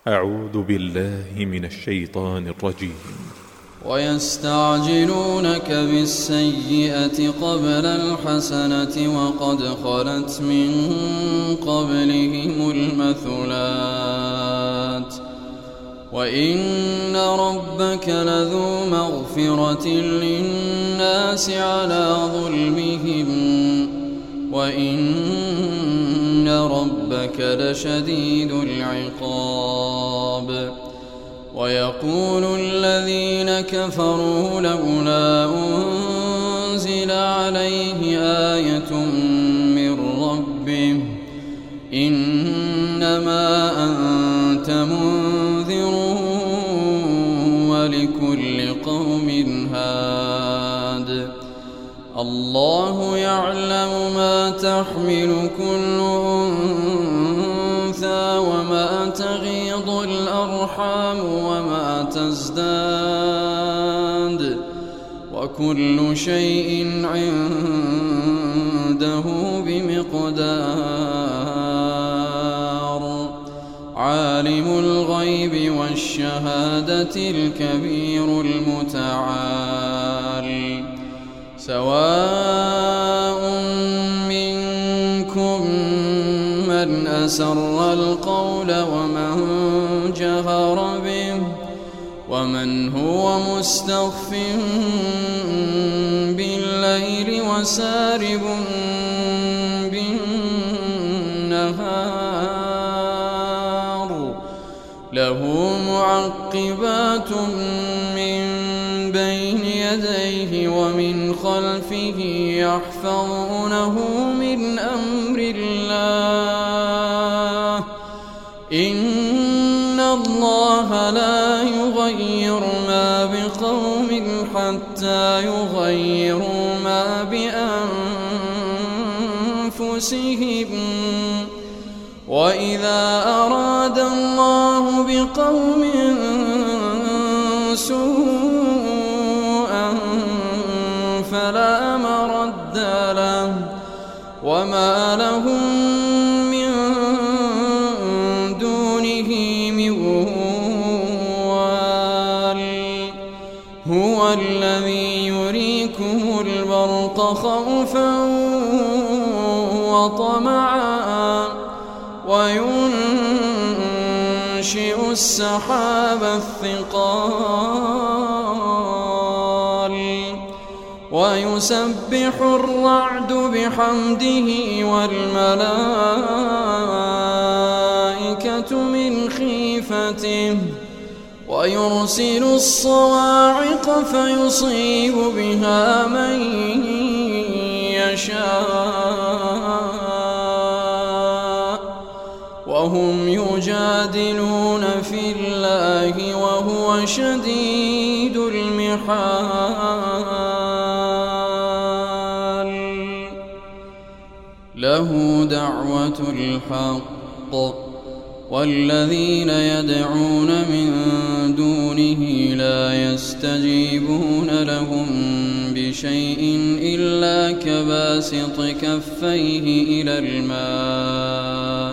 أعوذ بالله من الشيطان الرجيم. ويستعجلونك بالسيئة قبل الحسنة وقد خلت من قبلهم المثلات وإن ربك لذو مغفرة للناس على ظلمهم وإن ربك لشديد العقاب. ويقول الذين كفروا لولا أنزل عليه آية من ربه إنما أنت منذر ولكل قوم هاد. الله يعلم ما تحمل كل أنثى وما تغيض الأرحام وما تزداد وكل شيء عنده بمقدار. عالم الغيب والشهادة الكبير المتعال. سواء منكم من أسر القول ومن جهر به ومن هو مستخف بالليل وسارب بالنهار. له معقبات من بين يديه ومن خلفه يحفظونه من أمر الله. إن الله لا يغير ما بقوم حتى يغيروا ما بأنفسهم. وإذا أراد الله بقوم سوءا فلا مرد له وما لهم من دونه من وال. هو الذي يريكم البرق خوفا وطمعا وينشئ السحاب الثقال ويسبح الرعد بحمده والملائكة من خيفته ويرسل الصواعق فيصيب بها من يشاء وهم يجادلون في الله وهو شديد المحال. له دعوة الحق والذين يدعون من دونه لا يستجيبون لهم بشيء إلا كباسط كفيه إلى الماء.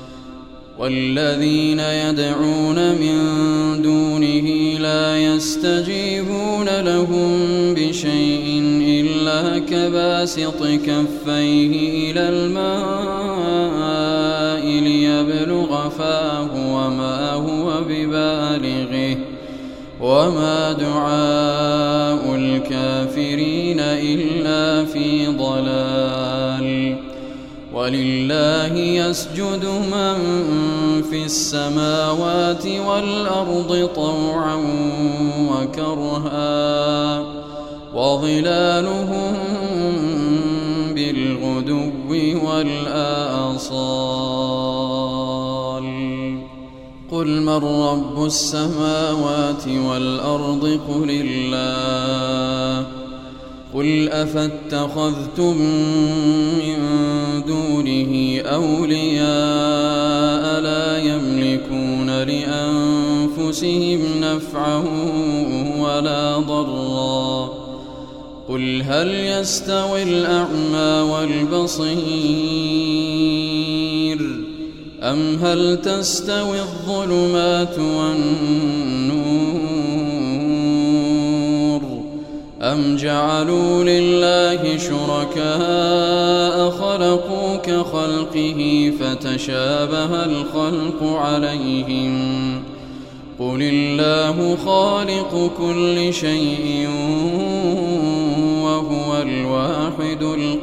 والذين يدعون من دونه لا يستجيبون لهم بشيء إلا كباسط كفيه إلى الماء ليبلغ فاه وما هو ببالغه وما دعاء الكافرين إلا في ضلال. ولله يسجد من في السماوات والأرض طوعا وكرها وظلالهم بالغدو والآصال. قل من رب السماوات والأرض قل الله. قل أفاتخذتم من دونه أولياء لا يملكون لأنفسهم نفعا ولا ضرا. قل هل يستوي الأعمى والبصير أم هل تستوي الظلمات والنور أم جعلوا لله شركاء خلقوا كخلقه فتشابه الخلق عليهم قل الله خالق كل شيء وهو الواحد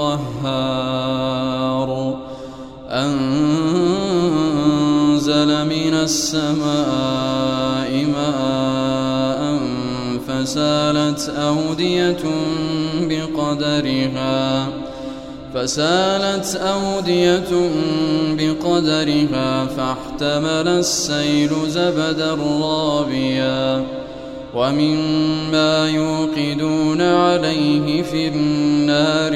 القهار أنزل من السماء ماء فسالت أودية بقدرها فاحتمل السيل زبدا رابيا ومما يوقدون عليه في النار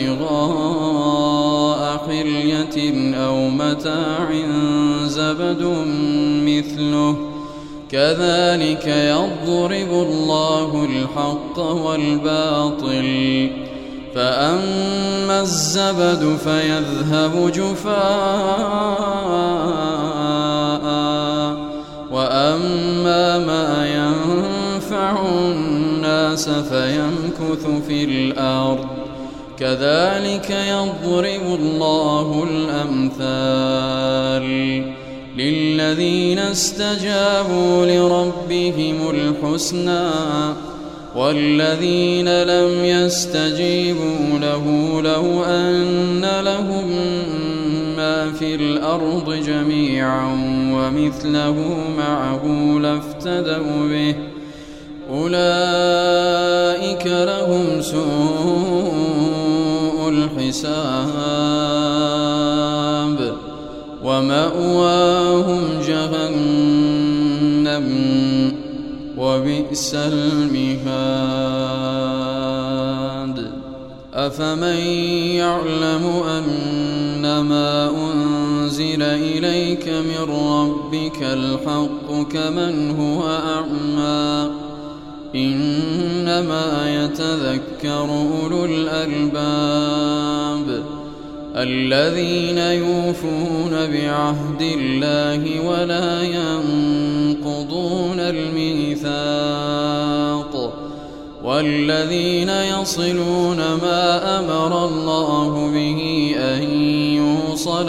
ابتغاء حلية أو متاع زبد مثله كذلك يضرب الله الحق والباطل فأما الزبد فيذهب جفاء وأما ما ينفع الناس فيمكث في الأرض كذلك يضرب الله الأمثال للذين استجابوا لربهم الحسنى والذين لم يستجيبوا له لو أن لهم ما في الأرض جميعا ومثله معه لافتدوا به أولئك لهم سوء الحساب ومأواهم جهنم وبئس المهاد أفمن يعلم أنما أنزل إليك من ربك الحق كمن هو أعمى إنما يتذكر أولو الألباب الذين يوفون بعهد الله ولا ينقضون الميثاق والذين يصلون ما أمر الله به أن يوصل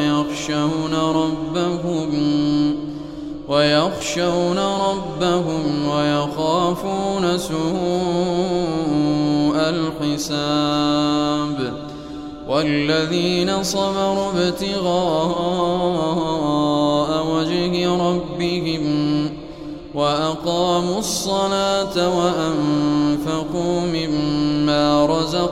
ويخشون ربهم ويخافون سوء الحساب والذين صبروا ابتغاء وجه ربهم وأقاموا الصلاة وأنفقوا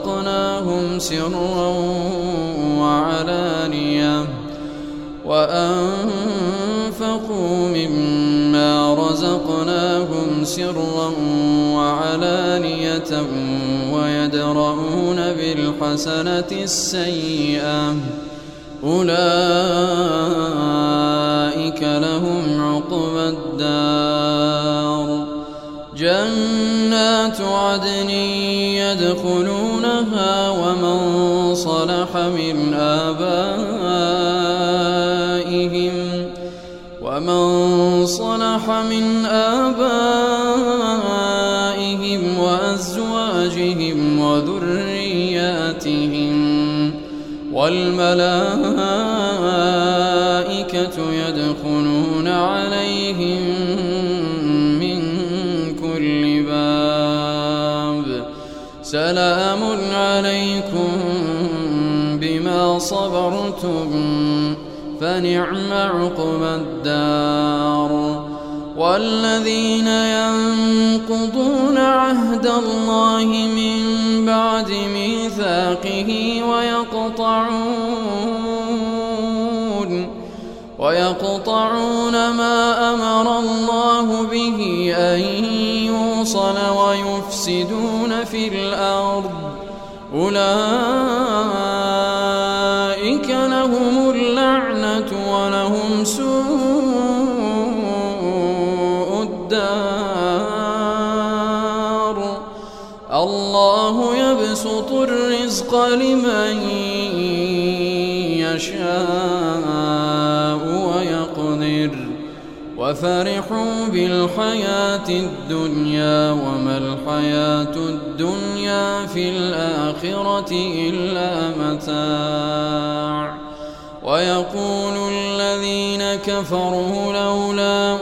مما رزقناهم سرا وعلانية ويدرؤون بالحسنة السيئة أولئك لهم عقبى الدار جنات عدن يدخلونها ومن صلح من آبائهم وأزواجهم وذرياتهم والملائكة يدخلون عليهم من كل باب سلام عليكم بما صبرتم فنعم عقبى الدار والذين ينقضون عهد الله من بعد ميثاقه ويقطعون ما أمر الله به أن يوصل ويفسدون في الأرض أولئك لهم اللعنة ولهم سوء الدار الله يبسط الرزق لمن يشاء وفرحوا بالحياة الدنيا وما الحياة الدنيا في الآخرة إلا متاع ويقول الذين كفروا لولا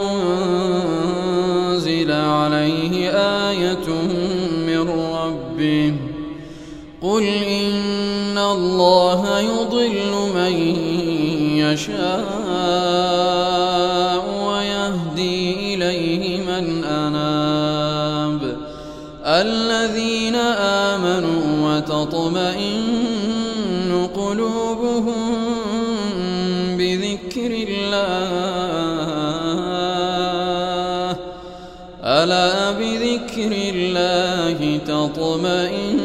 أنزل عليه آية من ربه قل إن الله يضل من يشاء ويهدي إليه من أناب الذين آمنوا وتطمئن قلوبهم بذكر الله ألا بذكر الله تطمئن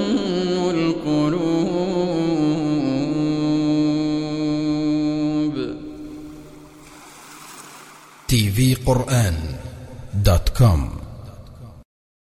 القلوب. tvquran.com